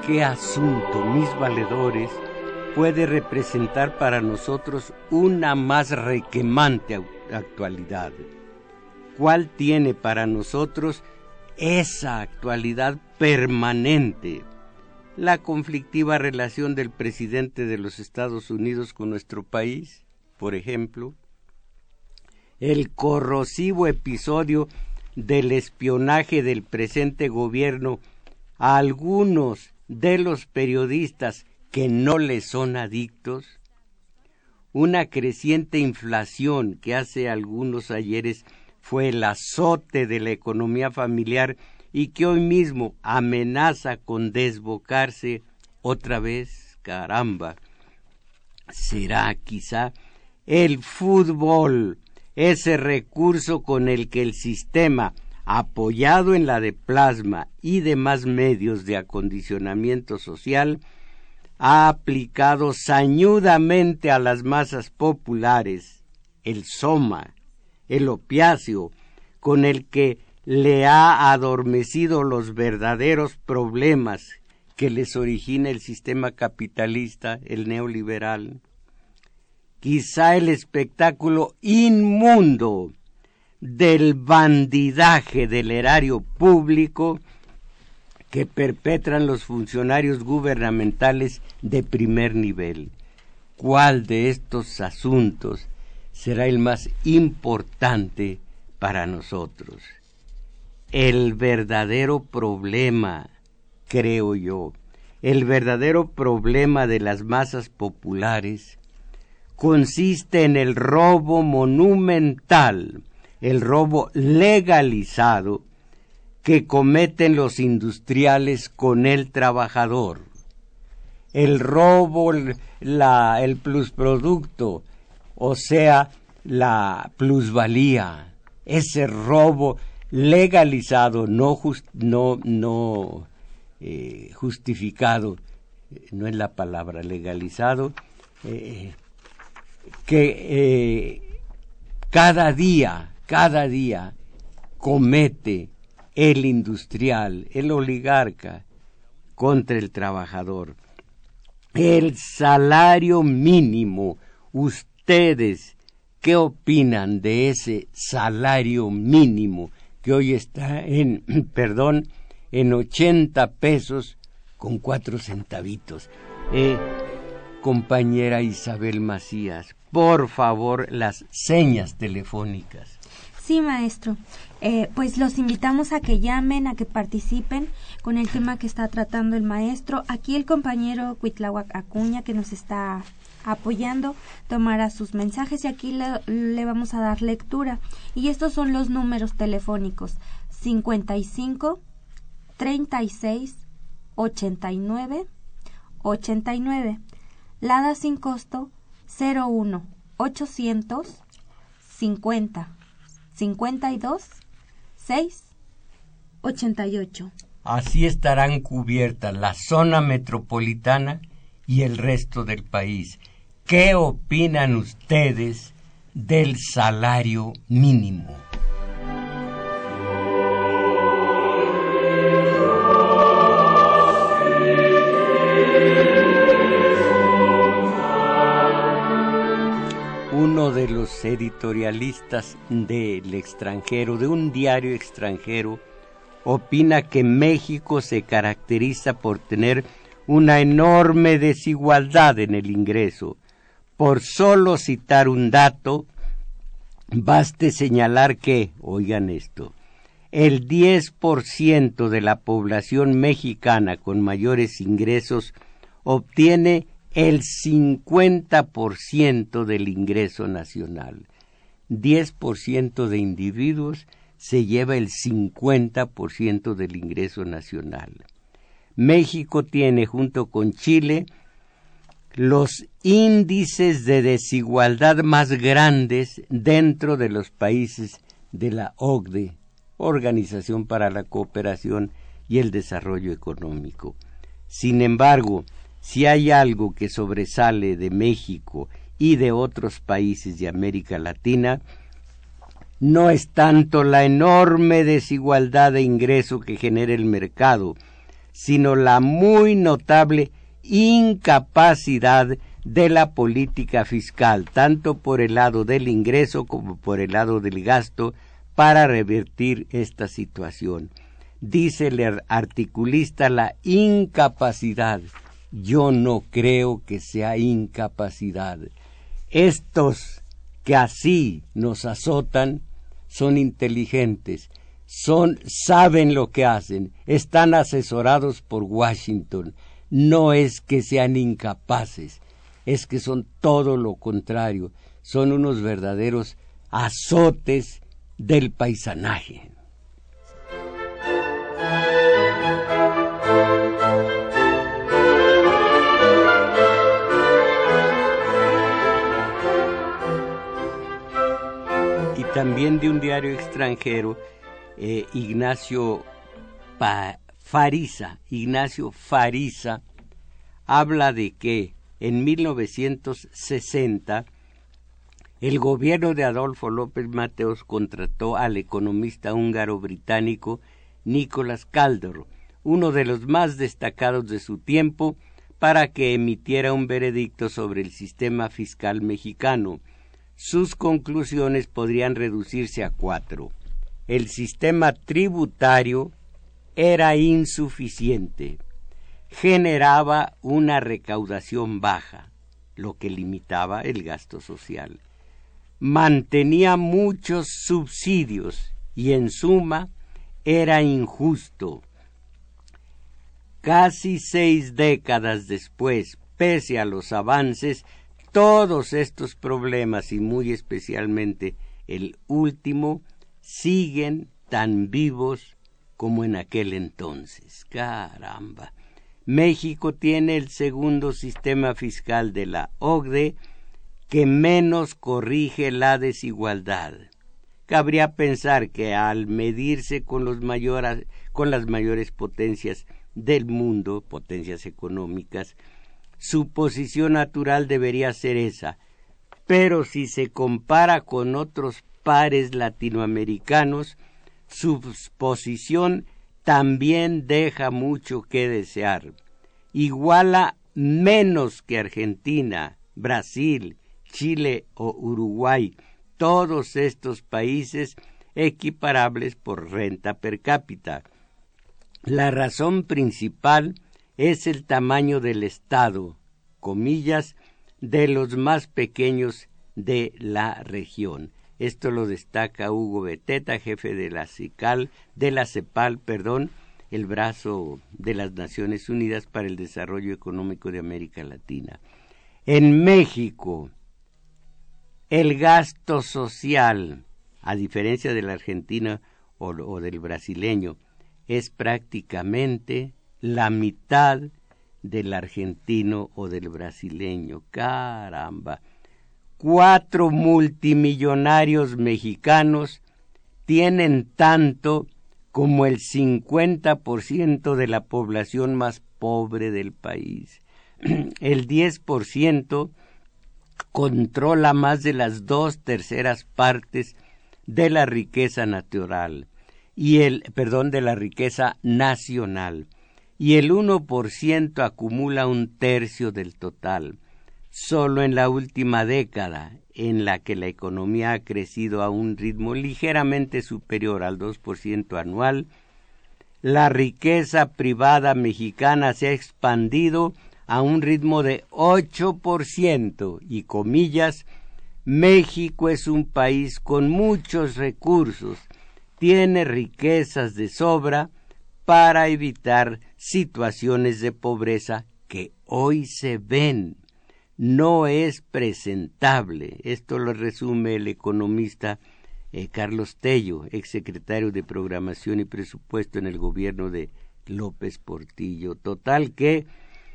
qué asunto, mis valedores, puede representar para nosotros una más requemante actualidad? ¿Cuál tiene para nosotros esa actualidad permanente? La conflictiva relación del presidente de los Estados Unidos con nuestro país, por ejemplo, el corrosivo episodio del espionaje del presente gobierno a algunos de los periodistas que no le son adictos, una creciente inflación que hace algunos ayeres fue el azote de la economía familiar y que hoy mismo amenaza con desbocarse otra vez. Caramba, será quizá el fútbol ese recurso con el que el sistema, apoyado en la de plasma y demás medios de acondicionamiento social, ha aplicado sañudamente a las masas populares el soma, el opiáceo, con el que le ha adormecido los verdaderos problemas que les origina el sistema capitalista, el neoliberal. Quizá el espectáculo inmundo del bandidaje del erario público que perpetran los funcionarios gubernamentales de primer nivel. ¿Cuál de estos asuntos será el más importante para nosotros? El verdadero problema, creo yo, el verdadero problema de las masas populares consiste en el robo monumental, el robo legalizado que cometen los industriales con el trabajador. El robo, el plusproducto, o sea, la plusvalía, ese robo legalizado, no justificado, no es la palabra, legalizado, que cada día comete el industrial, el oligarca, contra el trabajador. El salario mínimo, ustedes, ¿qué opinan de ese salario mínimo que hoy está en 80 pesos con 4 centavitos? Compañera Isabel Macías, por favor, las señas telefónicas. Sí, maestro. Pues los invitamos a que llamen, a que participen con el tema que está tratando el maestro. Aquí el compañero Cuitláhuac Acuña, que nos está apoyando, tomará sus mensajes y aquí le vamos a dar lectura. Y estos son los números telefónicos: 55 36 89 89. Lada sin costo 01 800 50 52 6 88. Así estarán cubiertas la zona metropolitana y el resto del país. ¿Qué opinan ustedes del salario mínimo? Uno de los editorialistas del extranjero, de un diario extranjero, opina que México se caracteriza por tener una enorme desigualdad en el ingreso. Por solo citar un dato, baste señalar que, oigan esto, el 10% de la población mexicana con mayores ingresos obtiene el 50% del ingreso nacional. 10% de individuos se lleva el 50% del ingreso nacional. México tiene, junto con Chile, los índices de desigualdad más grandes dentro de los países de la OCDE, Organización para la Cooperación y el Desarrollo Económico. Sin embargo, si hay algo que sobresale de México y de otros países de América Latina, no es tanto la enorme desigualdad de ingreso que genera el mercado, sino la muy notable incapacidad de la política fiscal, tanto por el lado del ingreso como por el lado del gasto, para revertir esta situación. Dice el articulista la incapacidad. Yo no creo que sea incapacidad. Estos que así nos azotan son inteligentes, saben lo que hacen, están asesorados por Washington. No es que sean incapaces, es que son todo lo contrario, son unos verdaderos azotes del paisanaje. Y también de un diario extranjero, Ignacio Fariza habla de que en 1960 el gobierno de Adolfo López Mateos contrató al economista húngaro-británico Nicolás Kaldor, uno de los más destacados de su tiempo, para que emitiera un veredicto sobre el sistema fiscal mexicano. Sus conclusiones podrían reducirse a 4. El sistema tributario era insuficiente, generaba una recaudación baja, lo que limitaba el gasto social, mantenía muchos subsidios y en suma era injusto. Casi 6 décadas después, pese a los avances, todos estos problemas y muy especialmente el último siguen tan vivos como en aquel entonces. ¡Caramba! México tiene el segundo sistema fiscal de la OCDE que menos corrige la desigualdad. Cabría pensar que al medirse con las mayores potencias del mundo, potencias económicas, su posición natural debería ser esa, pero si se compara con otros pares latinoamericanos, su posición también deja mucho que desear. Iguala menos que Argentina, Brasil, Chile o Uruguay, todos estos países equiparables por renta per cápita. La razón principal es el tamaño del Estado, comillas, de los más pequeños de la región. Esto lo destaca Hugo Beteta, jefe de la CEPAL, el brazo de las Naciones Unidas para el Desarrollo Económico de América Latina. En México, el gasto social, a diferencia del argentino o del brasileño, es prácticamente la mitad del argentino o del brasileño. ¡Caramba! 4 multimillonarios mexicanos tienen tanto como el 50% de la población más pobre del país. El 10% controla más de las 2/3 partes de la riqueza natural de la riqueza nacional, y el 1% acumula 1/3 del total. Solo en la última década, en la que la economía ha crecido a un ritmo ligeramente superior al 2% anual, la riqueza privada mexicana se ha expandido a un ritmo de 8%, y comillas, México es un país con muchos recursos, tiene riquezas de sobra para evitar situaciones de pobreza que hoy se ven. No es presentable. Esto lo resume el economista Carlos Tello, exsecretario de Programación y Presupuesto en el gobierno de López Portillo. Total que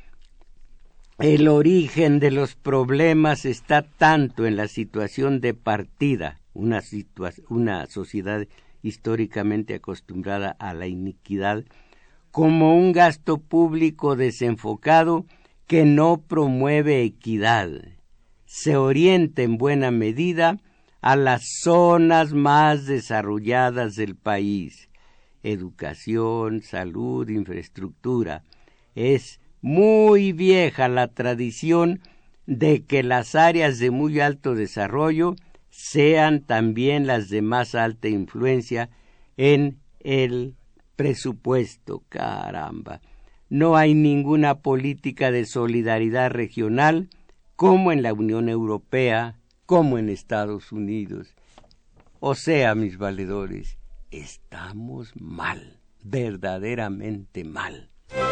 el origen de los problemas está tanto en la situación de partida, una sociedad históricamente acostumbrada a la iniquidad, como un gasto público desenfocado que no promueve equidad. Se orienta en buena medida a las zonas más desarrolladas del país educación, salud, infraestructura. Es muy vieja la tradición de que las áreas de muy alto desarrollo sean también las de más alta influencia en el presupuesto. Caramba, no hay ninguna política de solidaridad regional como en la Unión Europea, como en Estados Unidos. O sea, mis valedores, estamos mal, verdaderamente mal.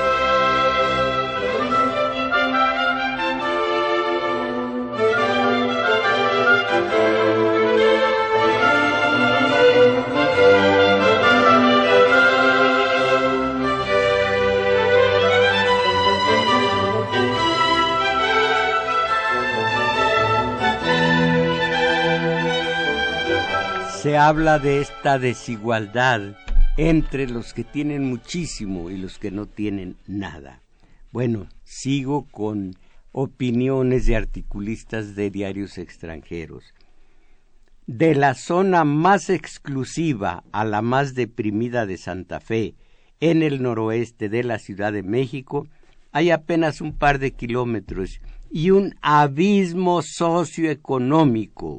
Se habla de esta desigualdad entre los que tienen muchísimo y los que no tienen nada. Bueno, sigo con opiniones de articulistas de diarios extranjeros. De la zona más exclusiva a la más deprimida de Santa Fe, en el noroeste de la Ciudad de México, hay apenas un par de kilómetros y un abismo socioeconómico.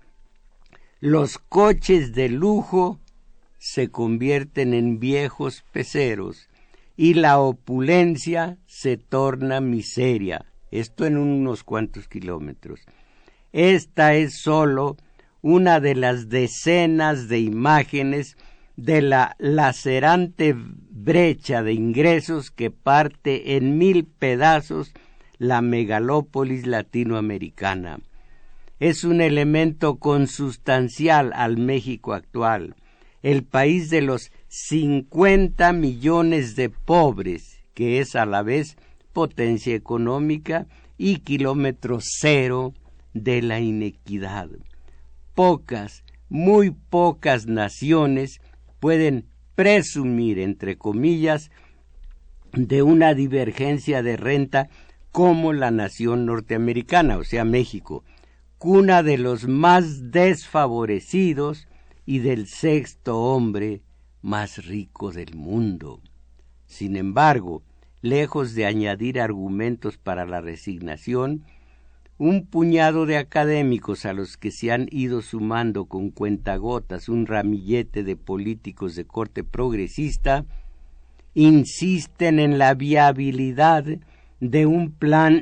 Los coches de lujo se convierten en viejos peceros y la opulencia se torna miseria. Esto en unos cuantos kilómetros. Esta es solo una de las decenas de imágenes de la lacerante brecha de ingresos que parte en 1000 pedazos la megalópolis latinoamericana. Es un elemento consustancial al México actual, el país de los 50 millones de pobres, que es a la vez potencia económica y kilómetro cero de la inequidad. Pocas, muy pocas naciones pueden presumir, entre comillas, de una divergencia de renta como la nación norteamericana, o sea, México, cuna de los más desfavorecidos y del sexto hombre más rico del mundo. Sin embargo, lejos de añadir argumentos para la resignación, un puñado de académicos a los que se han ido sumando con cuentagotas un ramillete de políticos de corte progresista, insisten en la viabilidad de un plan,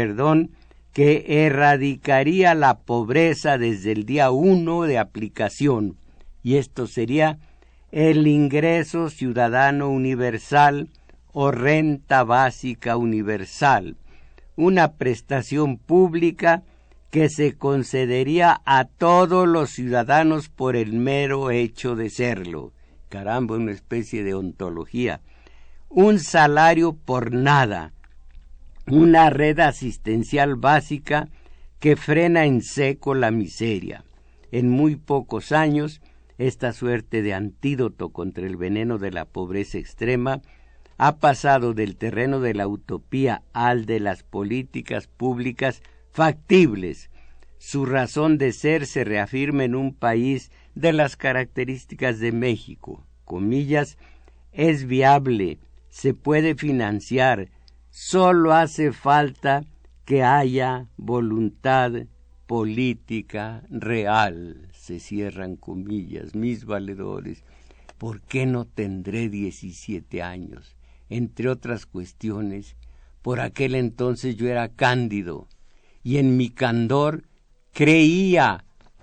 que erradicaría la pobreza desde el día 1 de aplicación, y esto sería el ingreso ciudadano universal o renta básica universal, una prestación pública que se concedería a todos los ciudadanos por el mero hecho de serlo. Caramba, una especie de ontología. Un salario por nada, una red asistencial básica que frena en seco la miseria. En muy pocos años, esta suerte de antídoto contra el veneno de la pobreza extrema ha pasado del terreno de la utopía al de las políticas públicas factibles. Su razón de ser se reafirma en un país de las características de México. Comillas, es viable, se puede financiar, solo hace falta que haya voluntad política real. Se cierran comillas, mis valedores. ¿Por qué no tendré 17 años? Entre otras cuestiones, por aquel entonces yo era cándido y en mi candor creía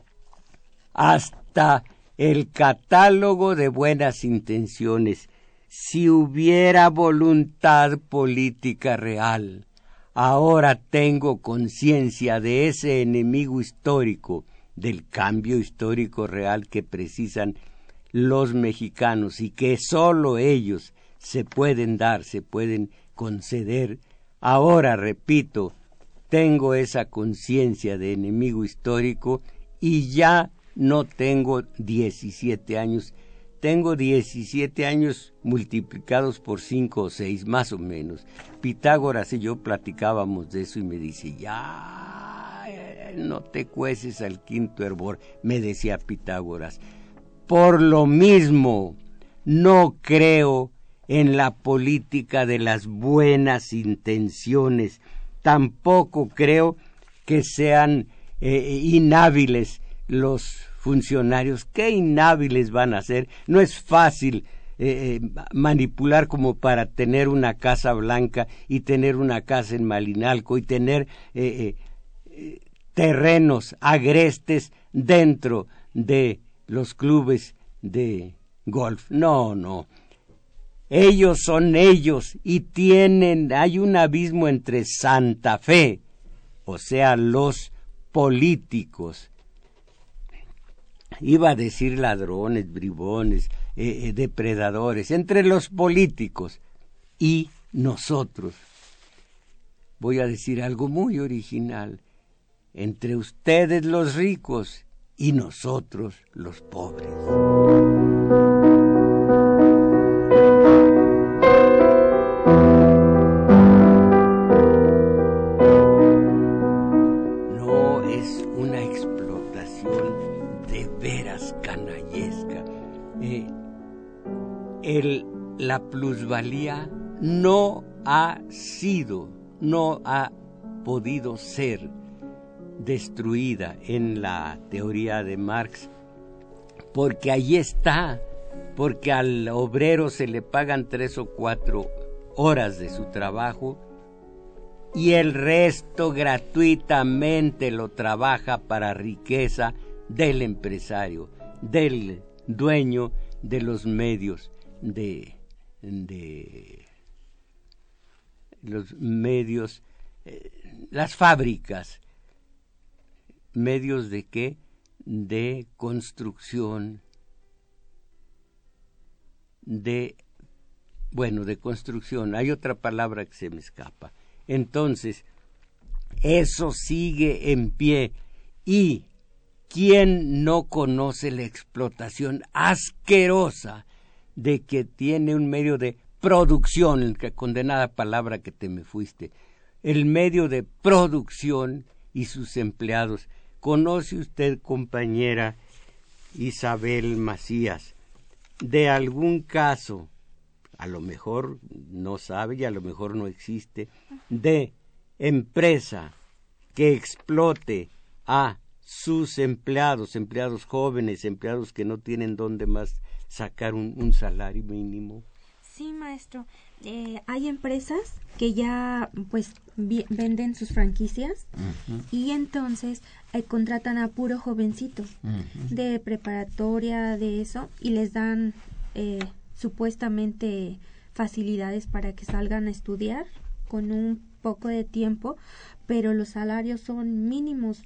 hasta el catálogo de buenas intenciones. Si hubiera voluntad política real, ahora tengo conciencia de ese enemigo histórico, del cambio histórico real que precisan los mexicanos y que solo ellos se pueden dar, se pueden conceder. Ahora, repito, tengo esa conciencia de enemigo histórico y ya no tengo 17 años. Tengo 17 años multiplicados por 5 o 6, más o menos. Pitágoras y yo platicábamos de eso y me dice, ya, no te cueces al quinto hervor, me decía Pitágoras. Por lo mismo, No creo en la política de las buenas intenciones. Tampoco creo que sean inhábiles los funcionarios. ¿Qué inhábiles van a ser? No es fácil manipular como para tener una Casa Blanca y tener una casa en Malinalco y tener terrenos agrestes dentro de los clubes de golf. No. Ellos son ellos y hay un abismo entre Santa Fe, o sea, los políticos. Iba a decir ladrones, bribones, depredadores, entre los políticos y nosotros. Voy a decir algo muy original, entre ustedes los ricos y nosotros los pobres. No es una explotación de veras canallesca. La plusvalía no ha podido ser destruida en la teoría de Marx, porque ahí está, porque al obrero se le pagan 3 o 4 horas de su trabajo y el resto gratuitamente lo trabaja para riqueza del empresario, del dueño de los medios, de los medios, las fábricas. ¿Medios de qué? De construcción, de construcción. Hay otra palabra que se me escapa. Entonces, eso sigue en pie. ¿Y quién no conoce la explotación asquerosa de que tiene un medio de producción, que condenada palabra que te me fuiste, el medio de producción y sus empleados? ¿Conoce usted, compañera Isabel Macías, de algún caso, a lo mejor no sabe y a lo mejor no existe, de empresa que explote a sus empleados jóvenes, empleados que no tienen dónde más sacar un salario mínimo? Sí, maestro. Hay empresas que ya pues venden sus franquicias y entonces contratan a puro jovencito de preparatoria, de eso, y les dan supuestamente facilidades para que salgan a estudiar con un poco de tiempo, pero los salarios son mínimos.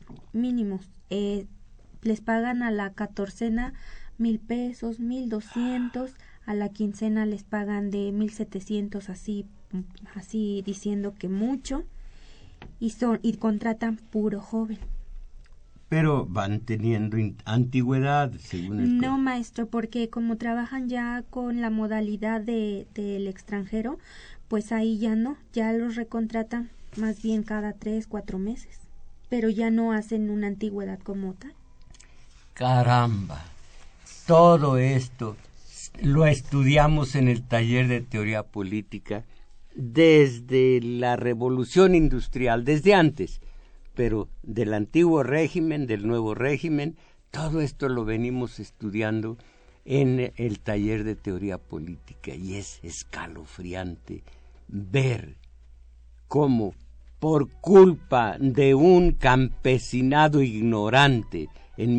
Les pagan a la catorcena 1,000 pesos, 1,200, a la quincena les pagan de 1,700, así diciendo que mucho, y contratan puro joven. Pero van teniendo antigüedad, según el... No, maestro, porque como trabajan ya con la modalidad del extranjero, pues ahí ya no, ya los recontratan más bien cada 3, 4 meses, pero ya no hacen una antigüedad como tal. Caramba, todo esto lo estudiamos en el taller de teoría política desde la revolución industrial, desde antes, pero del antiguo régimen, del nuevo régimen, todo esto lo venimos estudiando en el taller de teoría política, y es escalofriante ver cómo por culpa de un campesinado ignorante en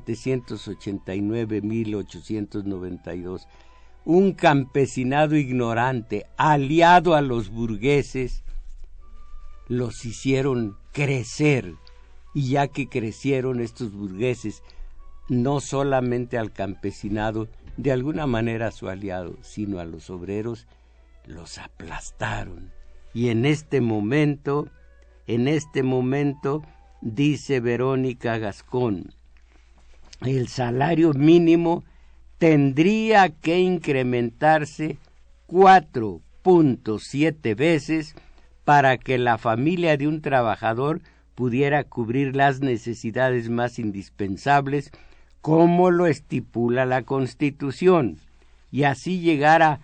1789-1892, un campesinado ignorante aliado a los burgueses, los hicieron crecer, y ya que crecieron estos burgueses, no solamente al campesinado, de alguna manera a su aliado, sino a los obreros, los aplastaron. Y en este momento, dice Verónica Gascón, el salario mínimo tendría que incrementarse 4.7 veces para que la familia de un trabajador pudiera cubrir las necesidades más indispensables, como lo estipula la Constitución. y así llegar a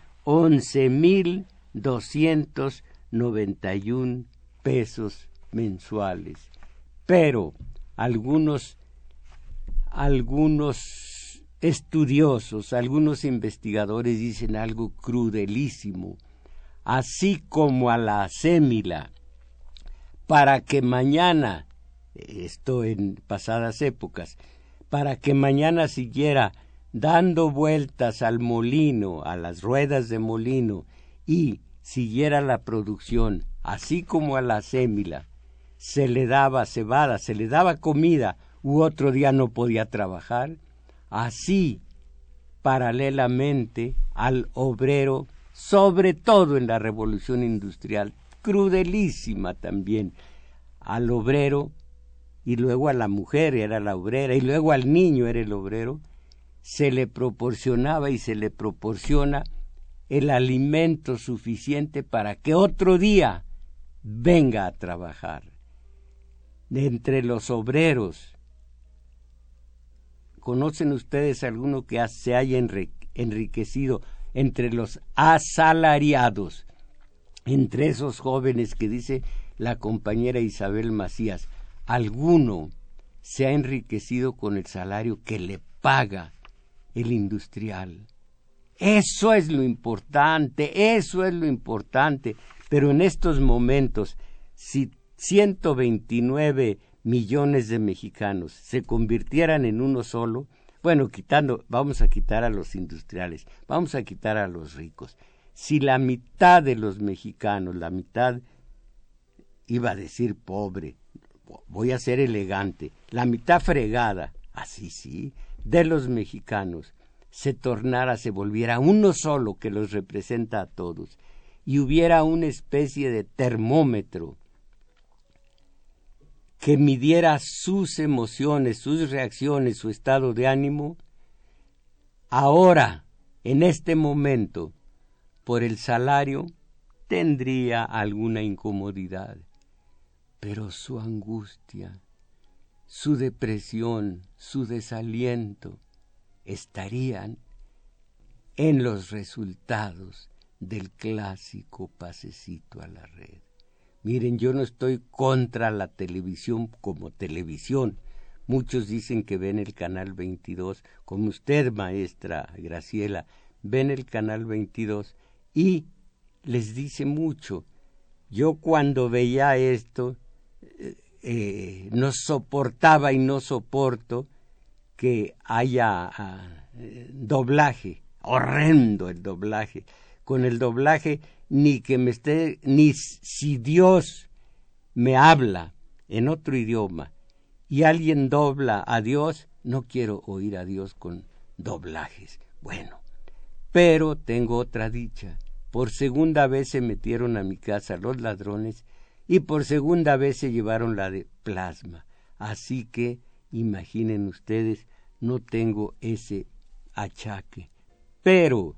11,291 pesos mensuales. Pero algunos estudiosos, algunos investigadores dicen algo crudelísimo. Así como a la acémila, para que mañana, esto en pasadas épocas, para que mañana siguiera dando vueltas al molino, a las ruedas de molino, y siguiera la producción, así como a la acémila, se le daba cebada, se le daba comida, u otro día no podía trabajar, así, paralelamente al obrero, sobre todo en la Revolución Industrial, crudelísima también, al obrero, y luego a la mujer era la obrera, y luego al niño era el obrero, se le proporcionaba y se le proporciona el alimento suficiente para que otro día venga a trabajar. Entre los obreros, ¿conocen ustedes alguno que se haya enriquecido? Entre los asalariados, entre esos jóvenes que dice la compañera Isabel Macías, ¿alguno se ha enriquecido con el salario que le paga el industrial? Eso es lo importante, pero en estos momentos, si 129 millones de mexicanos se convirtieran en uno solo, bueno, vamos a quitar a los industriales, vamos a quitar a los ricos. Si la mitad de los mexicanos, la mitad, iba a decir pobre, voy a ser elegante, la mitad fregada, así sí, de los mexicanos, se volviera uno solo que los representa a todos, y hubiera una especie de termómetro que midiera sus emociones, sus reacciones, su estado de ánimo, ahora, en este momento, por el salario, tendría alguna incomodidad, pero su angustia, su depresión, su desaliento, estarían en los resultados del clásico pasecito a la red. Miren, yo no estoy contra la televisión como televisión. Muchos dicen que ven el canal 22, como usted, maestra Graciela, ven el canal 22 y les dice mucho. Yo cuando veía esto no soportaba y no soporto que haya doblaje, horrendo el doblaje. Con el doblaje ni si Dios me habla en otro idioma y alguien dobla a Dios, no quiero oír a Dios con doblajes. Bueno, pero tengo otra dicha. Por segunda vez se metieron a mi casa los ladrones y por segunda vez se llevaron la de plasma. Así que, imaginen ustedes, no tengo ese achaque. Pero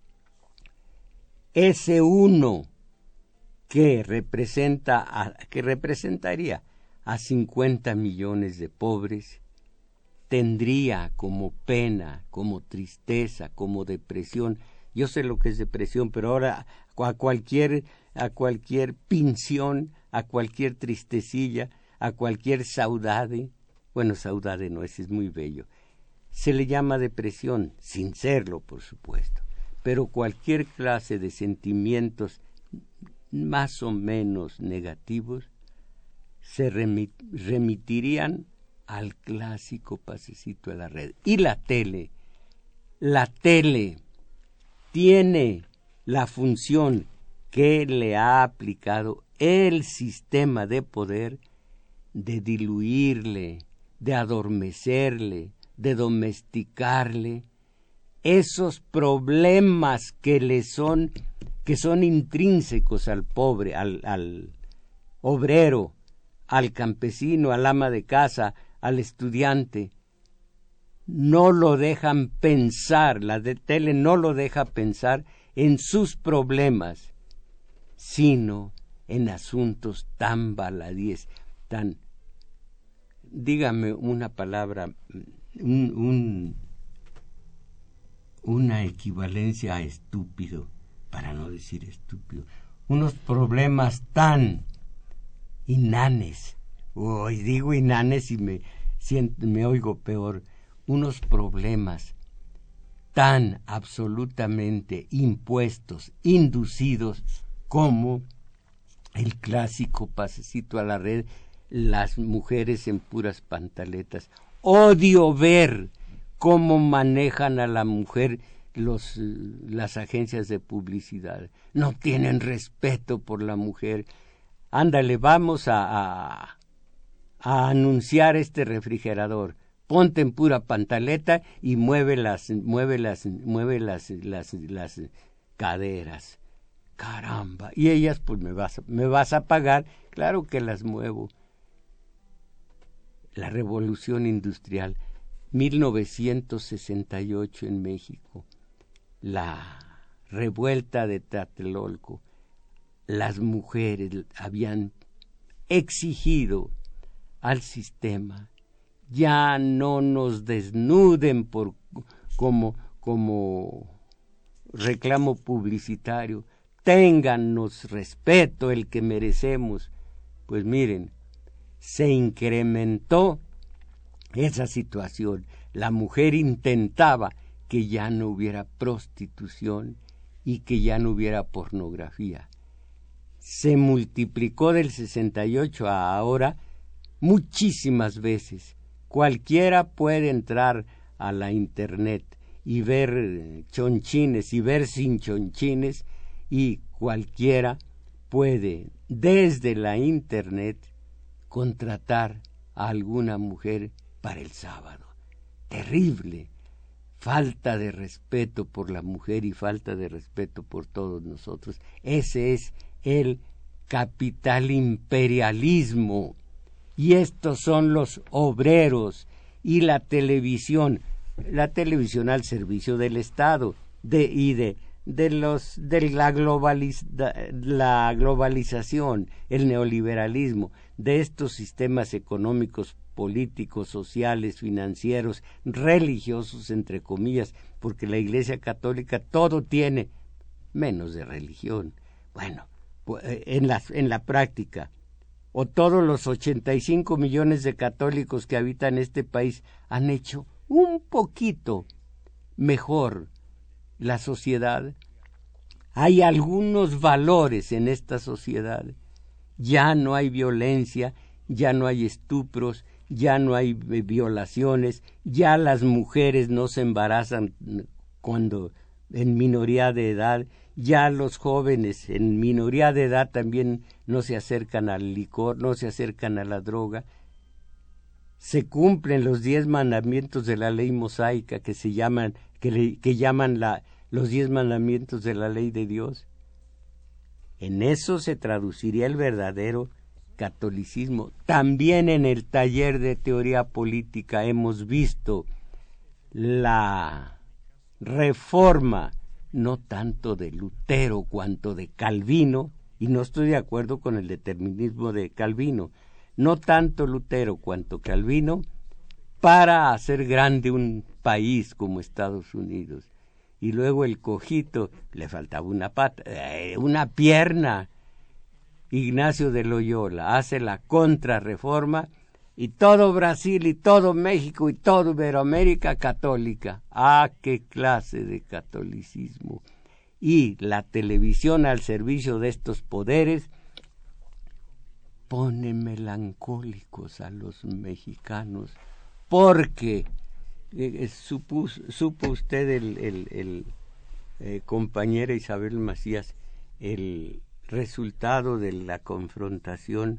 ese uno que representaría a 50 millones de pobres, tendría como pena, como tristeza, como depresión. Yo sé lo que es depresión, pero ahora a cualquier pinción, a cualquier tristecilla, a cualquier saudade, bueno, saudade no, ese es muy bello, se le llama depresión, sin serlo, por supuesto. Pero cualquier clase de sentimientos más o menos negativos se remitirían al clásico pasecito a la red. Y la tele tiene la función que le ha aplicado el sistema de poder de diluirle, de adormecerle, de domesticarle esos problemas que son intrínsecos al pobre, al obrero, al campesino, al ama de casa, al estudiante. No lo dejan pensar, la de tele no lo deja pensar en sus problemas, sino en asuntos tan baladíes, dígame una palabra, una equivalencia a estúpido, para no decir estúpido, unos problemas tan inanes, hoy digo inanes y me oigo peor, unos problemas tan absolutamente impuestos, inducidos, como el clásico pasecito a la red, las mujeres en puras pantaletas. Odio ver cómo manejan a la mujer las agencias de publicidad. No tienen respeto por la mujer. Ándale, vamos a anunciar este refrigerador. Ponte en pura pantaleta y mueve las caderas. Caramba. Y ellas, pues me vas a pagar. Claro que las muevo. La revolución industrial, 1968 en México, la revuelta de Tlatelolco, las mujeres habían exigido al sistema: ya no nos desnuden como reclamo publicitario, téngannos respeto, el que merecemos. Pues miren, se incrementó esa situación. La mujer intentaba que ya no hubiera prostitución y que ya no hubiera pornografía. Se multiplicó del 68 a ahora muchísimas veces. Cualquiera puede entrar a la internet y ver chonchines y ver sin chonchines, y cualquiera puede desde la internet contratar a alguna mujer para el sábado. Terrible. Falta de respeto por la mujer y falta de respeto por todos nosotros. Ese es el capital imperialismo. Y estos son los obreros y la televisión al servicio del Estado, de la globalización, el neoliberalismo, de estos sistemas económicos, políticos, sociales, financieros, religiosos, entre comillas, porque la Iglesia Católica todo tiene, menos de religión. Bueno, en la práctica, o todos los 85 millones de católicos que habitan este país han hecho un poquito mejor la sociedad. Hay algunos valores en esta sociedad. Ya no hay violencia, ya no hay estupros, ya no hay violaciones, ya las mujeres no se embarazan cuando en minoría de edad, ya los jóvenes en minoría de edad también no se acercan al licor, no se acercan a la droga. Se cumplen los 10 mandamientos de la ley mosaica que llaman los 10 mandamientos de la ley de Dios. En eso se traduciría el verdadero catolicismo. También en el taller de teoría política hemos visto la reforma, no tanto de Lutero cuanto de Calvino, y no estoy de acuerdo con el determinismo de Calvino, no tanto Lutero cuanto Calvino, para hacer grande un país como Estados Unidos. Y luego el cojito, le faltaba una pata, una pierna. Ignacio de Loyola hace la contrarreforma y todo Brasil y todo México y toda Iberoamérica católica. ¡Ah, qué clase de catolicismo! Y la televisión al servicio de estos poderes pone melancólicos a los mexicanos, porque supo usted, el compañera Isabel Macías, el resultado de la confrontación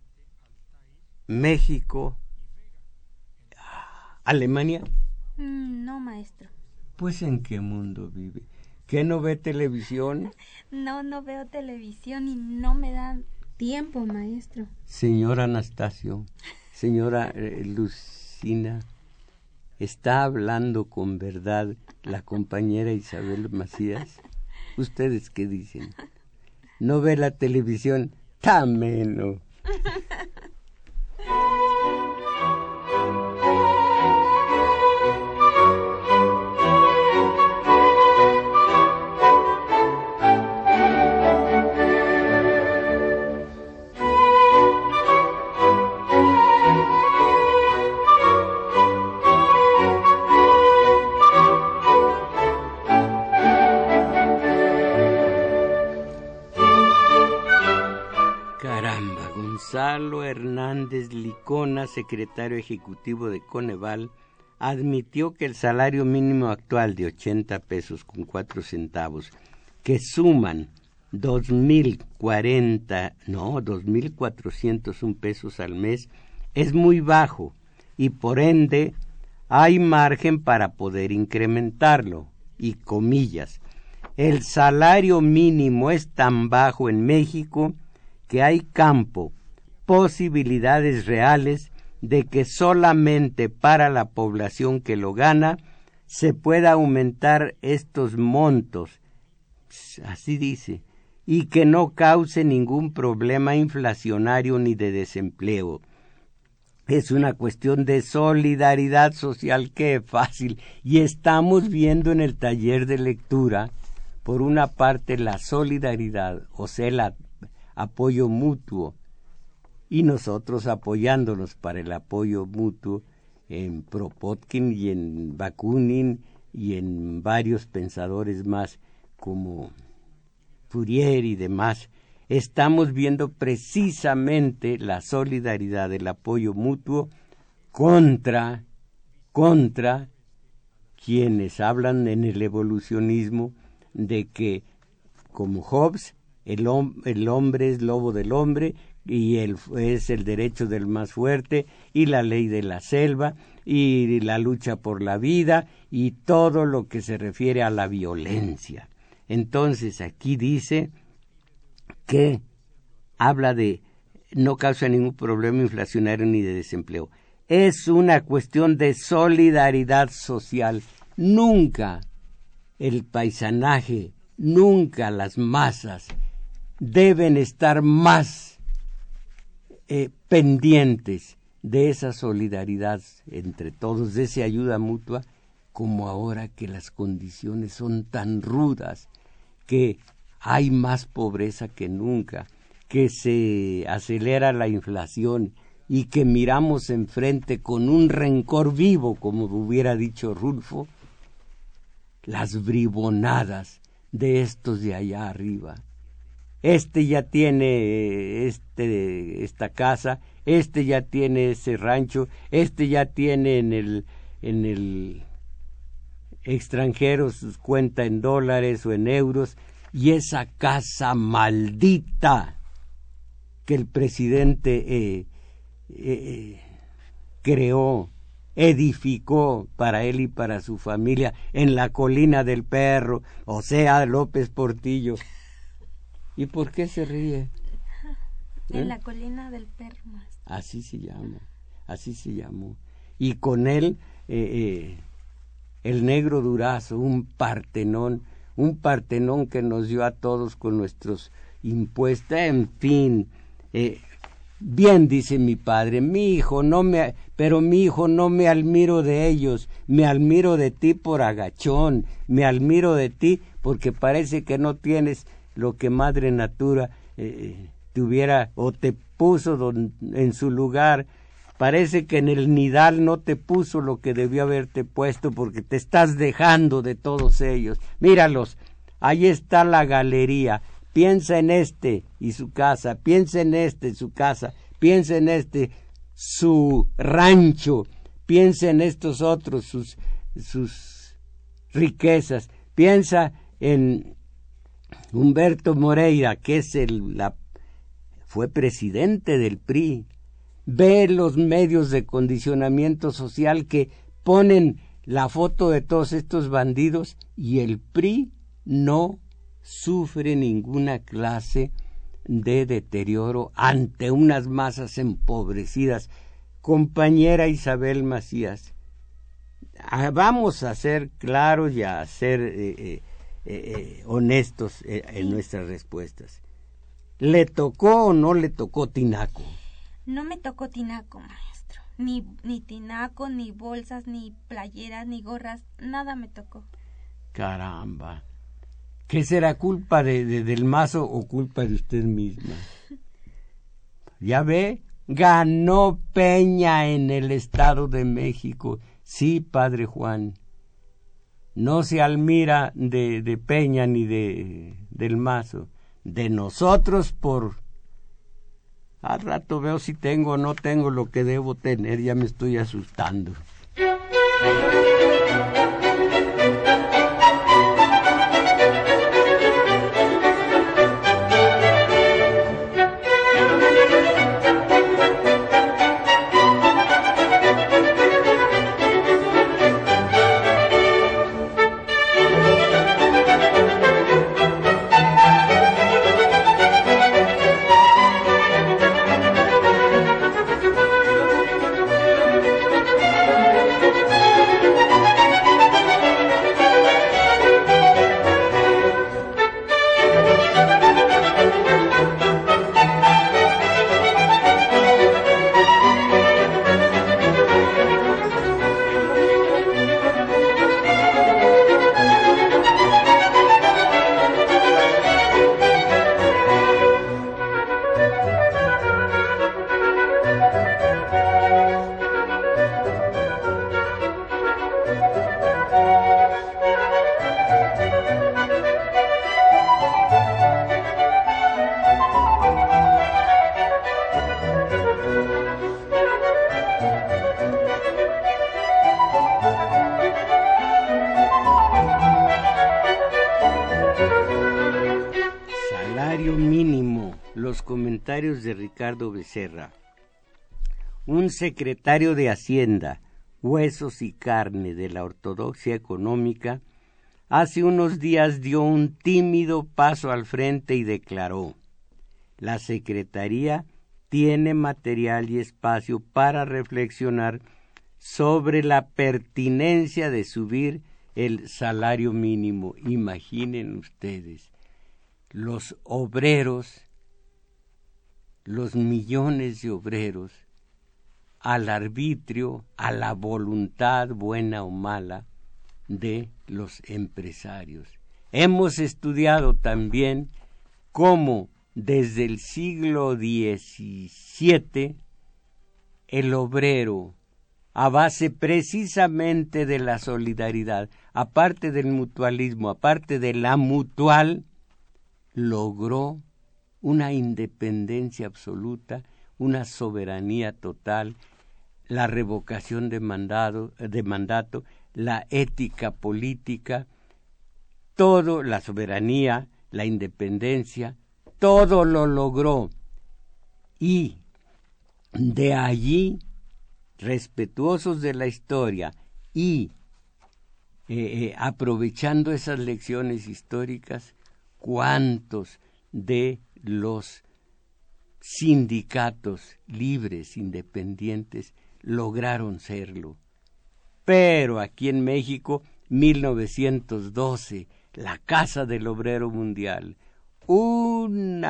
México-Alemania. No, maestro. Pues ¿en qué mundo vive? ¿Qué no ve televisión? No veo televisión y no me dan tiempo, maestro. Señora Anastasio, señora Lucina, ¿está hablando con verdad la compañera Isabel Macías? ¿Ustedes qué dicen? ¿No ve la televisión? ¡Tan menos! Gonzalo Hernández Licona, secretario ejecutivo de Coneval, admitió que el salario mínimo actual de 80 pesos con 4 centavos, que suman 2.401 pesos al mes, es muy bajo y por ende hay margen para poder incrementarlo. Y comillas, el salario mínimo es tan bajo en México que hay campo, posibilidades reales de que solamente para la población que lo gana se pueda aumentar estos montos, así dice, y que no cause ningún problema inflacionario ni de desempleo. Es una cuestión de solidaridad social, qué fácil. Y estamos viendo en el taller de lectura, por una parte, la solidaridad, o sea, el apoyo mutuo, y nosotros apoyándonos para el apoyo mutuo en Kropotkin y en Bakunin y en varios pensadores más como Fourier y demás. Estamos viendo precisamente la solidaridad, el apoyo mutuo contra quienes hablan en el evolucionismo de que, como Hobbes, el hombre es lobo del hombre y es el derecho del más fuerte y la ley de la selva y la lucha por la vida y todo lo que se refiere a la violencia. Entonces aquí dice que habla de no causa ningún problema inflacionario ni de desempleo. Es una cuestión de solidaridad social. Nunca el paisanaje, nunca las masas deben estar más pendientes de esa solidaridad entre todos, de esa ayuda mutua, como ahora que las condiciones son tan rudas, que hay más pobreza que nunca, que se acelera la inflación y que miramos enfrente con un rencor vivo, como hubiera dicho Rulfo, las bribonadas de estos de allá arriba. Este ya tiene esta casa, este ya tiene ese rancho, este ya tiene en el extranjero sus cuentas en dólares o en euros, y esa casa maldita que el presidente creó, edificó para él y para su familia en la Colina del Perro, o sea, López Portillo. ¿Y por qué se ríe? En la Colina del Perro. Así se llamó. Y con él el negro Durazo, un partenón que nos dio a todos con nuestros impuestos, en fin. Bien dice mi padre, pero mi hijo no me admiro de ellos, me admiro de ti por agachón, me admiro de ti porque parece que no tienes lo que Madre Natura tuviera o te puso en su lugar. Parece que en el nidal no te puso lo que debió haberte puesto porque te estás dejando de todos ellos. Míralos, ahí está la galería. Piensa en este y su casa, piensa en este su casa, piensa en este su rancho, piensa en estos otros sus riquezas, piensa en Humberto Moreira, que fue presidente del PRI. Ve los medios de condicionamiento social que ponen la foto de todos estos bandidos y el PRI no sufre ninguna clase de deterioro ante unas masas empobrecidas. Compañera Isabel Macías, vamos a ser claros y a ser honestos en nuestras respuestas. ¿Le tocó o no le tocó tinaco? No me tocó tinaco, maestro. Ni tinaco, ni bolsas, ni playeras, ni gorras, nada me tocó. Caramba. ¿Qué será culpa del Mazo o culpa de usted misma? Ya ve, ganó Peña en el Estado de México. Sí, padre Juan. No se admira de Peña ni del Mazo. De nosotros por Al rato veo si tengo o no tengo lo que debo tener, ya me estoy asustando. Comentarios de Ricardo Becerra. Un secretario de Hacienda, huesos y carne de la ortodoxia económica, hace unos días dio un tímido paso al frente y declaró: la Secretaría tiene material y espacio para reflexionar sobre la pertinencia de subir el salario mínimo. Imaginen ustedes, los obreros, los millones de obreros, al arbitrio, a la voluntad buena o mala de los empresarios. Hemos estudiado también cómo desde el siglo XVII el obrero, a base precisamente de la solidaridad, aparte del mutualismo, aparte de la mutual, logró una independencia absoluta, una soberanía total, la revocación de mandato, la ética política, todo, la soberanía, la independencia, todo lo logró. Y de allí, respetuosos de la historia y aprovechando esas lecciones históricas, ¿cuántos de los sindicatos libres, independientes, lograron serlo? Pero aquí en México, 1912, la Casa del Obrero Mundial, un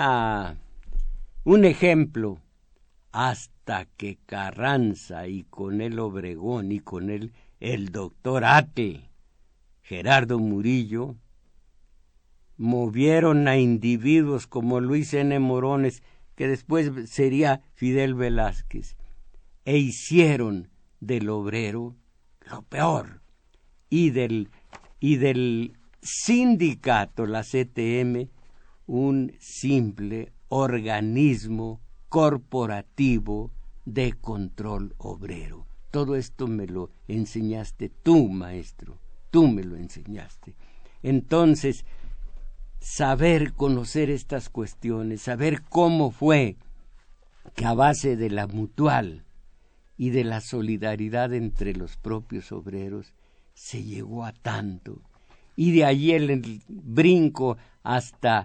ejemplo, hasta que Carranza y con él Obregón y con él el doctor Ate, Gerardo Murillo, movieron a individuos como Luis N. Morones, que después sería Fidel Velázquez, e hicieron del obrero lo peor, y del sindicato, la CTM, un simple organismo corporativo de control obrero. Todo esto me lo enseñaste tú, maestro, tú me lo enseñaste. Entonces, saber, conocer estas cuestiones, saber cómo fue que a base de la mutual y de la solidaridad entre los propios obreros se llegó a tanto, y de allí el brinco hasta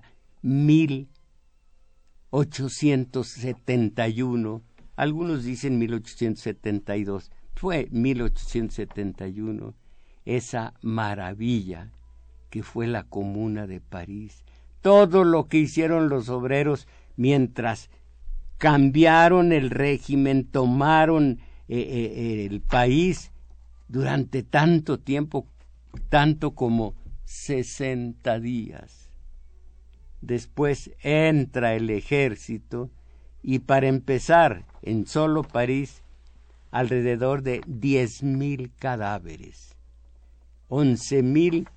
1871, algunos dicen 1872, fue 1871, esa maravilla que fue la Comuna de París, todo lo que hicieron los obreros mientras cambiaron el régimen, tomaron el país durante tanto tiempo, tanto como 60 días. Después entra el ejército y para empezar, en solo París, alrededor de 10,000 cadáveres, 11,000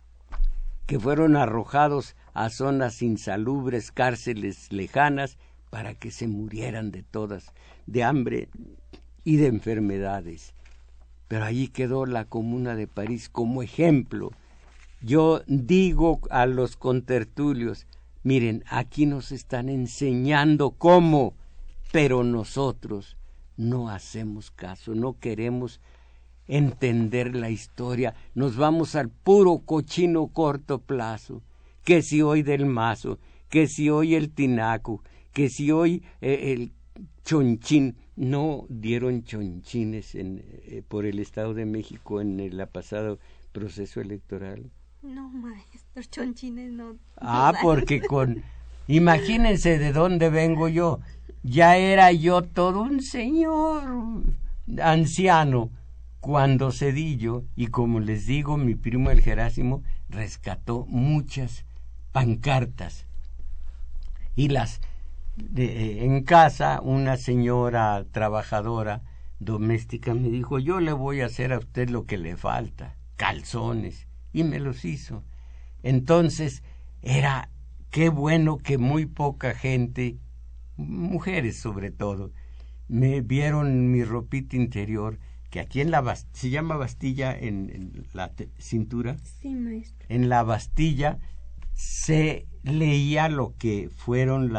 que fueron arrojados a zonas insalubres, cárceles lejanas, para que se murieran de todas, de hambre y de enfermedades. Pero allí quedó la Comuna de París como ejemplo. Yo digo a los contertulios, miren, aquí nos están enseñando cómo, pero nosotros no hacemos caso, no queremos entender la historia, nos vamos al puro cochino corto plazo, que si hoy del Mazo, que si hoy el Tinaco, que si hoy el Chonchín. No dieron chonchines por el Estado de México en el pasado proceso electoral. No, maestro, chonchines no. Porque imagínense de dónde vengo yo. Ya era yo todo un señor anciano cuando Zedillo, y como les digo, mi primo el Jerásimo rescató muchas pancartas y las en casa. Una señora trabajadora doméstica me dijo, yo le voy a hacer a usted lo que le falta, calzones, y me los hizo. Entonces qué bueno que muy poca gente, mujeres sobre todo, me vieron mi ropita interior, que aquí en se llama bastilla en la cintura. Sí, maestro. En la bastilla se leía lo que fueron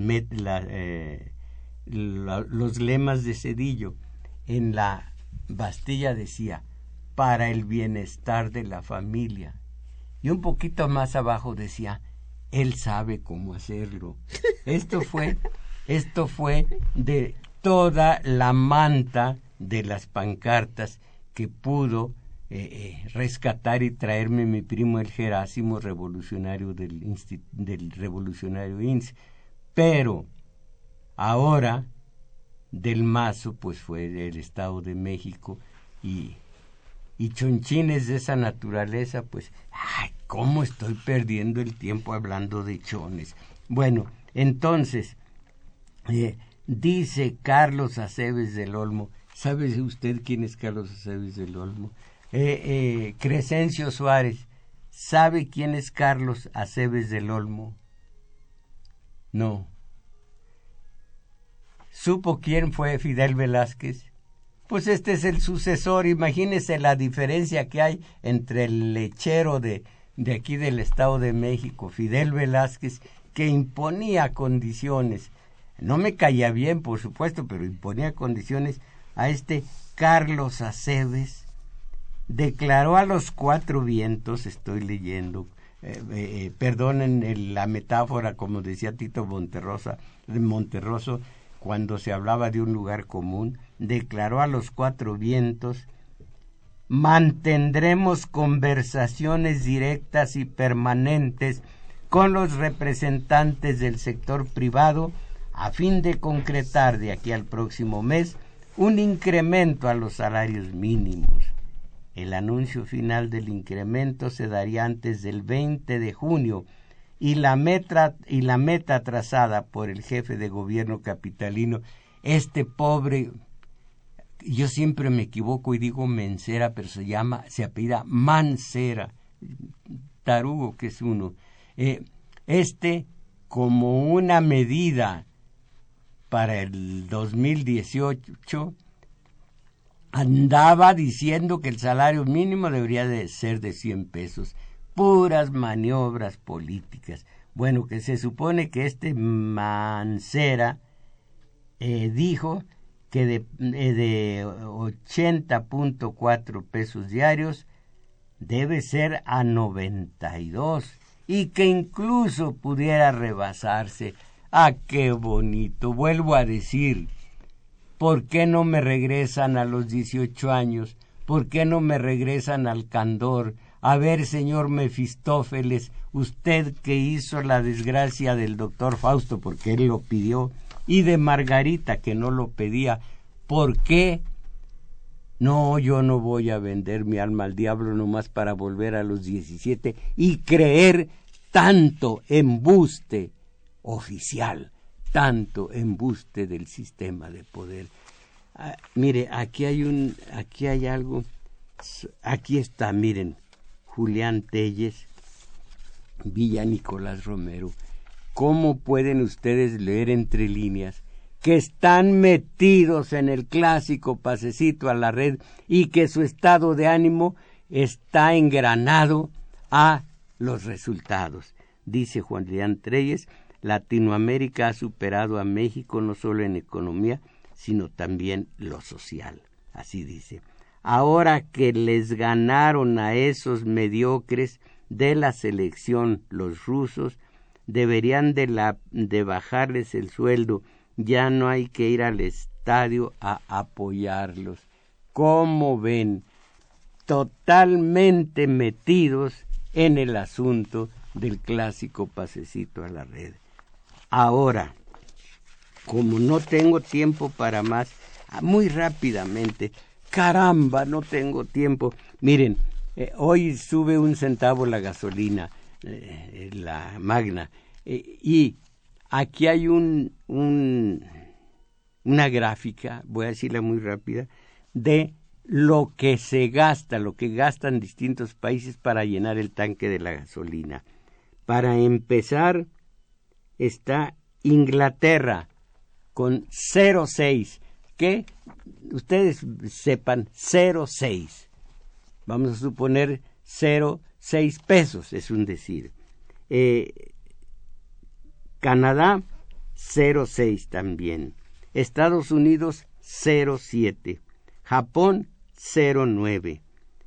los lemas de Zedillo. En la bastilla decía, para el bienestar de la familia. Y un poquito más abajo decía, él sabe cómo hacerlo. Esto fue de toda la manta de las pancartas que pudo rescatar y traerme mi primo el Jerásimo, revolucionario del revolucionario INS. Pero ahora del Mazo pues fue del Estado de México, y chonchines de esa naturaleza, pues cómo estoy perdiendo el tiempo hablando de chones. Bueno, entonces dice Carlos Aceves del Olmo. ¿Sabe usted quién es Carlos Aceves del Olmo? Crescencio Suárez, ¿sabe quién es Carlos Aceves del Olmo? No. ¿Supo quién fue Fidel Velázquez? Pues este es el sucesor. Imagínese la diferencia que hay entre el lechero de aquí del Estado de México, Fidel Velázquez, que imponía condiciones. No me caía bien, por supuesto, pero imponía condiciones. A este Carlos Aceves declaró a los cuatro vientos, estoy leyendo, perdonen la metáfora, como decía Tito Monterroso, cuando se hablaba de un lugar común, declaró a los cuatro vientos: mantendremos conversaciones directas y permanentes con los representantes del sector privado a fin de concretar de aquí al próximo mes un incremento a los salarios mínimos. El anuncio final del incremento se daría antes del 20 de junio y la meta trazada por el jefe de gobierno capitalino, este pobre, yo siempre me equivoco y digo Mencera, pero se apellida Mancera, tarugo que es uno, como una medida para el 2018 andaba diciendo que el salario mínimo debería de ser de 100 pesos. Puras maniobras políticas. Bueno, que se supone que Mancera dijo que de 80.4 pesos diarios debe ser a 92 y que incluso pudiera rebasarse. ¡Qué bonito! Vuelvo a decir, ¿por qué no me regresan a los 18 años? ¿Por qué no me regresan al candor? A ver, señor Mefistófeles, usted que hizo la desgracia del doctor Fausto porque él lo pidió, y de Margarita que no lo pedía, ¿por qué? No, yo no voy a vender mi alma al diablo nomás para volver a los 17 y creer tanto embuste oficial, tanto embuste del sistema de poder. Mire, aquí hay algo, aquí está, miren, Julián Telles, Villa Nicolás Romero, ¿cómo pueden ustedes leer entre líneas que están metidos en el clásico pasecito a la red y que su estado de ánimo está engranado a los resultados? Dice Juan León Treyes, Latinoamérica ha superado a México no solo en economía, sino también lo social. Así dice. Ahora que les ganaron a esos mediocres de la selección los rusos, deberían de bajarles el sueldo. Ya no hay que ir al estadio a apoyarlos. ¿Cómo ven? Totalmente metidos en el asunto del clásico pasecito a la red. Ahora, como no tengo tiempo para más, muy rápidamente, caramba, no tengo tiempo. Miren, hoy sube 1 centavo la gasolina, la Magna, y aquí hay una gráfica, voy a decirla muy rápida, de lo que se gasta, lo que gastan distintos países para llenar el tanque de la gasolina. Para empezar, está Inglaterra con 0,6, que ustedes sepan, 0,6. Vamos a suponer 0,6 pesos, es un decir. Canadá, 0,6 también. Estados Unidos, 0,7. Japón, 0,9.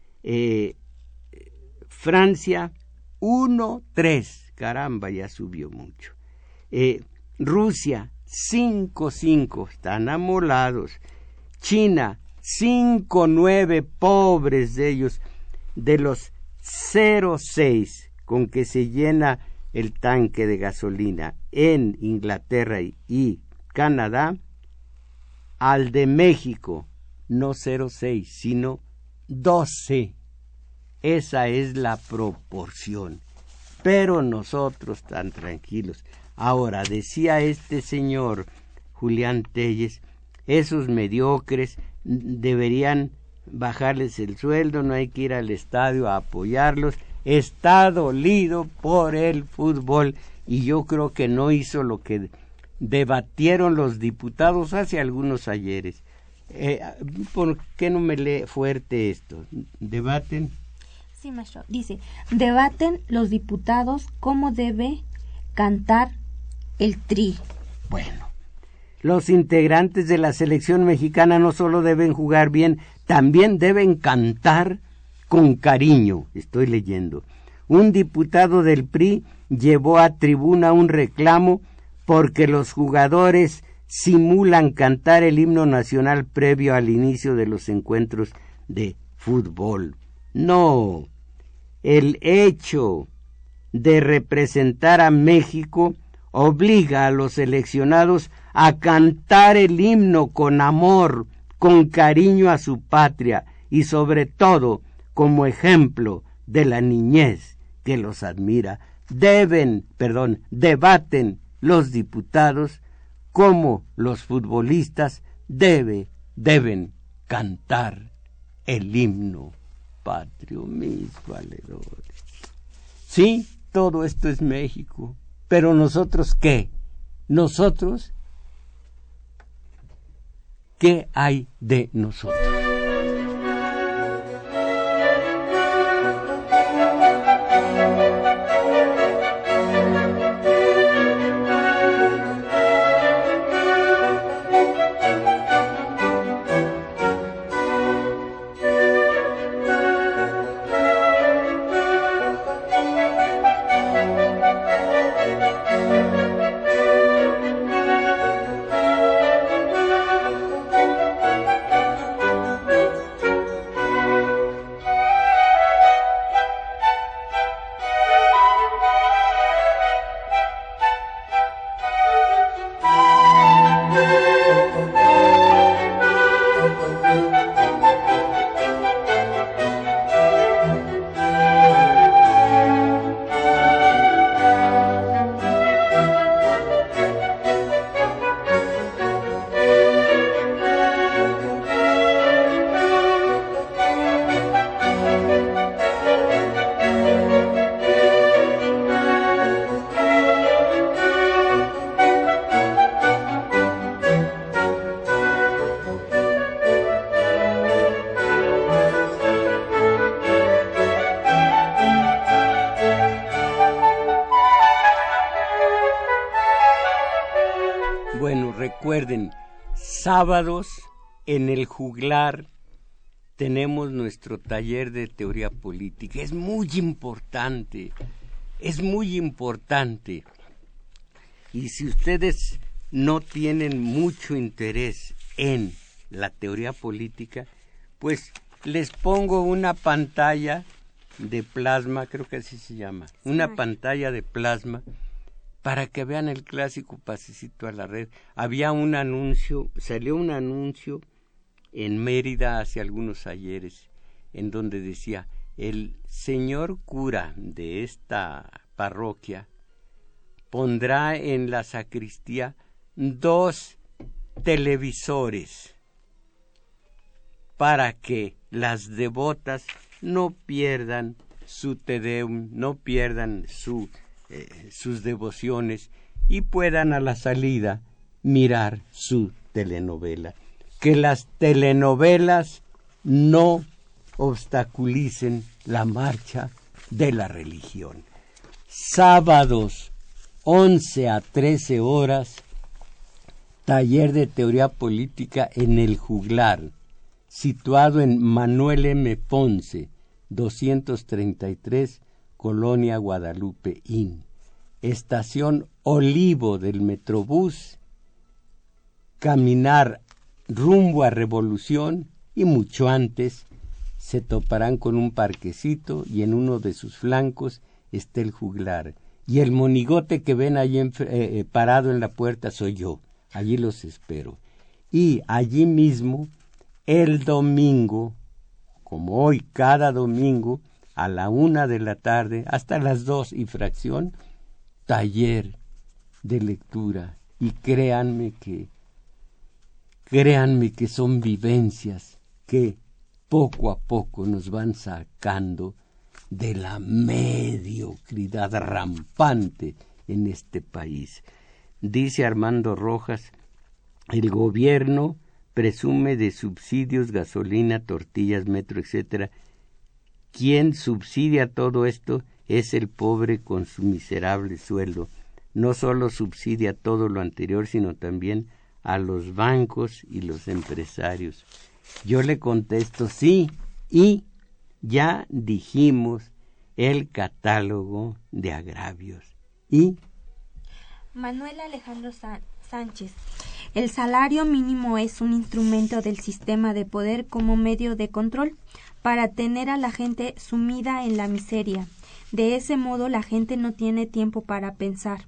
Francia, 1,3. Caramba, ya subió mucho. Rusia, 5,5. Están amolados. China, 5,9. Pobres de ellos. De los 0,6 con que se llena el tanque de gasolina en Inglaterra y Canadá, al de México, no 0,6, sino 12. Esa es la proporción. Pero nosotros tan tranquilos. Ahora, decía este señor Julián Telles, esos mediocres deberían bajarles el sueldo, no hay que ir al estadio a apoyarlos. Está dolido por el fútbol y yo creo que no hizo lo que debatieron los diputados hace algunos ayeres. ¿Por qué no me lee fuerte esto? ¿Debaten? Sí, maestro. Dice, debaten los diputados cómo debe cantar el Tri. Bueno, los integrantes de la selección mexicana no solo deben jugar bien, también deben cantar con cariño. Estoy leyendo. Un diputado del PRI llevó a tribuna un reclamo porque los jugadores simulan cantar el himno nacional previo al inicio de los encuentros de fútbol. No, el hecho de representar a México obliga a los seleccionados a cantar el himno con amor, con cariño a su patria y sobre todo como ejemplo de la niñez que los admira. Debaten los diputados cómo los futbolistas deben cantar el himno patrio, mis valedores. Sí, todo esto es México, pero nosotros ¿qué? Nosotros, ¿qué hay de nosotros? bueno, recuerden, sábados en el Juglar tenemos nuestro taller de teoría política. Es muy importante. Y si ustedes no tienen mucho interés en la teoría política, pues les pongo una pantalla de plasma, creo que así se llama, una pantalla de plasma para que vean el clásico Pasecito a la Red. Había un anuncio, salió un anuncio en Mérida hace algunos ayeres, en donde decía, el señor cura de esta parroquia pondrá en la sacristía 2 televisores para que las devotas no pierdan su Te Deum, no pierdan sus devociones y puedan a la salida mirar su telenovela. Que las telenovelas no obstaculicen la marcha de la religión. Sábados, 11 a 13 horas, taller de teoría política en el Juglar, situado en Manuel M. Ponce, 233, Colonia Guadalupe Inn. Estación Olivo del Metrobús, caminar rumbo a Revolución y mucho antes se toparán con un parquecito y en uno de sus flancos está el Juglar. Y el monigote que ven allí parado en la puerta soy yo. Allí los espero. Y allí mismo, el domingo, como hoy, cada domingo, a la 1 de la tarde, hasta las 2 y fracción, taller de lectura. Y créanme que son vivencias que poco a poco nos van sacando de la mediocridad rampante en este país. Dice Armando Rojas, el gobierno presume de subsidios, gasolina, tortillas, metro, etcétera. Quien subsidia todo esto es el pobre con su miserable sueldo. No solo subsidia todo lo anterior, sino también a los bancos y los empresarios. Yo le contesto, sí, y ya dijimos el catálogo de agravios. ¿Y? Manuel Alejandro Sánchez. El salario mínimo es un instrumento del sistema de poder como medio de control para tener a la gente sumida en la miseria. De ese modo la gente no tiene tiempo para pensar.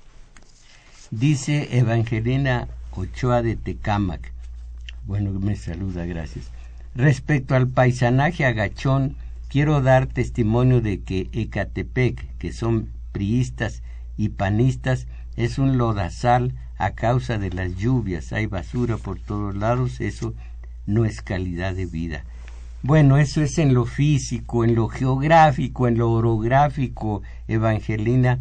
Dice Evangelina Ochoa de Tecámac. Bueno, me saluda, gracias. Respecto al paisanaje agachón, quiero dar testimonio de que Ecatepec, que son priistas y panistas, es un lodazal a causa de las lluvias. Hay basura por todos lados, eso no es calidad de vida. Bueno, eso es en lo físico, en lo geográfico, en lo orográfico, Evangelina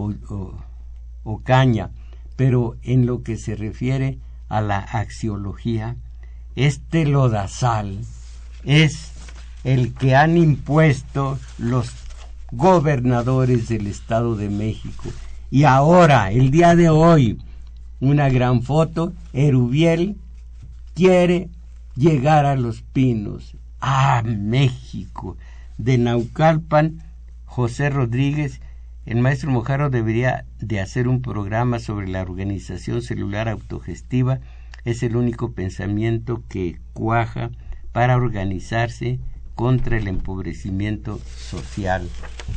Ocaña, pero en lo que se refiere a la axiología, este lodazal es el que han impuesto los gobernadores del Estado de México. Y ahora, el día de hoy, una gran foto, Erubiel quiere llegar a Los Pinos. ¡Ah, México! De Naucalpan, José Rodríguez, el maestro Mojarro debería de hacer un programa sobre la organización celular autogestiva. Es el único pensamiento que cuaja para organizarse contra el empobrecimiento social.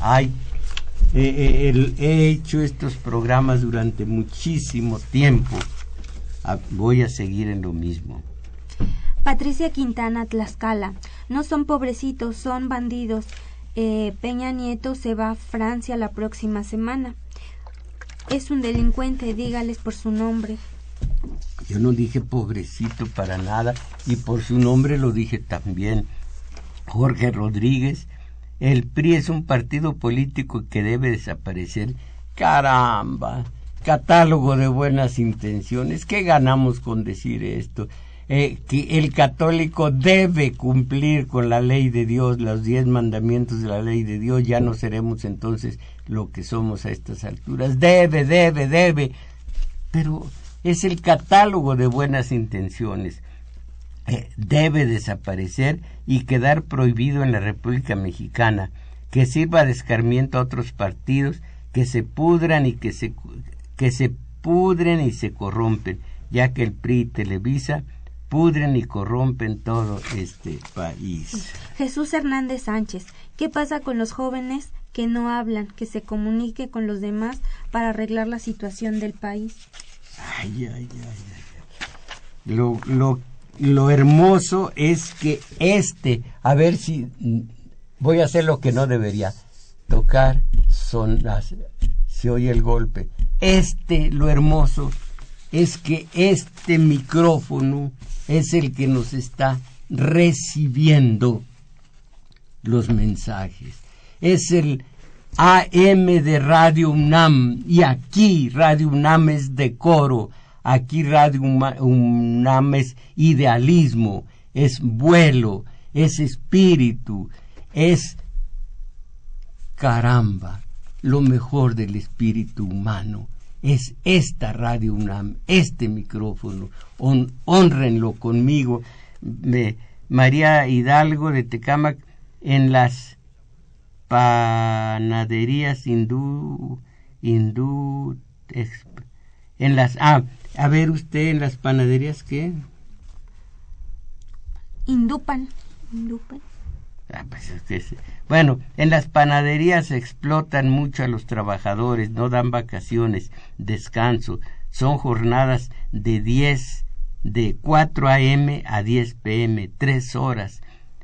He hecho estos programas durante muchísimo tiempo. Voy a seguir en lo mismo. Patricia Quintana, Tlaxcala. No son pobrecitos, son bandidos. Peña Nieto se va a Francia la próxima semana. Es un delincuente, dígales por su nombre. Yo no dije pobrecito para nada, y por su nombre lo dije también. Jorge Rodríguez, el PRI es un partido político que debe desaparecer. ¡Caramba! Catálogo de buenas intenciones. ¿Qué ganamos con decir esto? Que el católico debe cumplir con la ley de Dios, los 10 mandamientos de la ley de Dios. Ya no seremos entonces lo que somos a estas alturas. Debe. Pero es el catálogo de buenas intenciones. Debe desaparecer y quedar prohibido en la República Mexicana, que sirva de escarmiento a otros partidos que se pudran y que se pudren y se corrompen, ya que el PRI y Televisa pudren y corrompen todo este país. Jesús Hernández Sánchez, ¿qué pasa con los jóvenes que no hablan, que se comunique con los demás para arreglar la situación del país? Lo hermoso es que a ver si voy a hacer lo que no debería, tocar, se oye el golpe. Lo hermoso es que este micrófono es el que nos está recibiendo los mensajes. Es el AM de Radio UNAM, y aquí Radio UNAM es decoro, aquí Radio UNAM es idealismo, es vuelo, es espíritu, es caramba, lo mejor del espíritu humano. Es esta Radio UNAM, este micrófono. Hónrenlo conmigo. María Hidalgo de Tecámac, en las panaderías a ver usted, en las panaderías, ¿qué? Indupan. Bueno, en las panaderías explotan mucho a los trabajadores, no dan vacaciones, descanso, son jornadas de 4 a.m. a 10 p.m., 3 horas.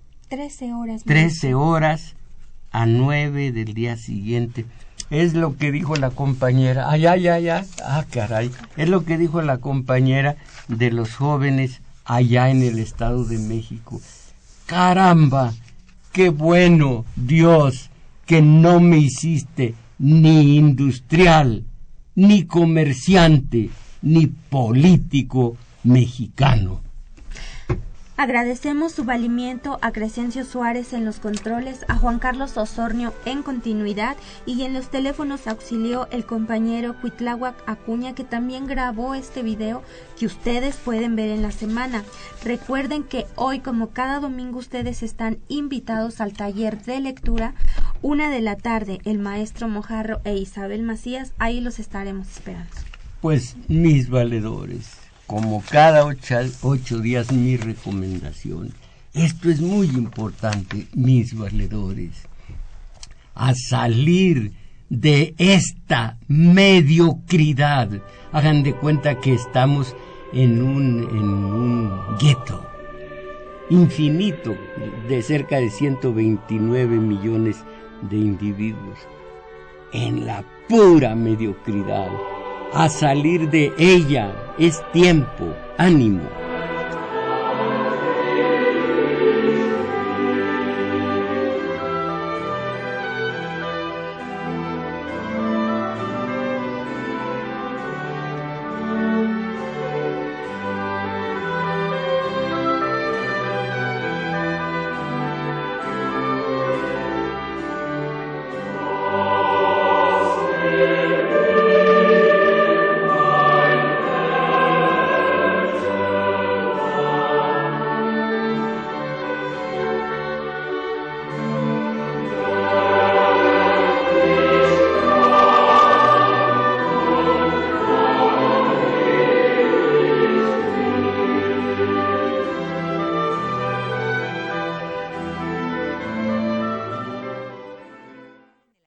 13 horas a 9 del día siguiente. Es lo que dijo la compañera, caray, es lo que dijo la compañera de los jóvenes allá en el Estado de México. Caramba, qué bueno, Dios, que no me hiciste ni industrial, ni comerciante, ni político mexicano. Agradecemos su valimiento a Crescencio Suárez en los controles, a Juan Carlos Osornio en continuidad, y en los teléfonos auxilió el compañero Cuitláhuac Acuña, que también grabó este video que ustedes pueden ver en la semana. Recuerden que hoy, como cada domingo, ustedes están invitados al taller de lectura, 1:00 p.m, el maestro Mojarro e Isabel Macías, ahí los estaremos esperando. Pues mis valedores, como cada 8 días, mi recomendación. Esto es muy importante, mis valedores. A salir de esta mediocridad. Hagan de cuenta que estamos en un gueto infinito de cerca de 129 millones de individuos. En la pura mediocridad. A salir de ella es tiempo, ánimo.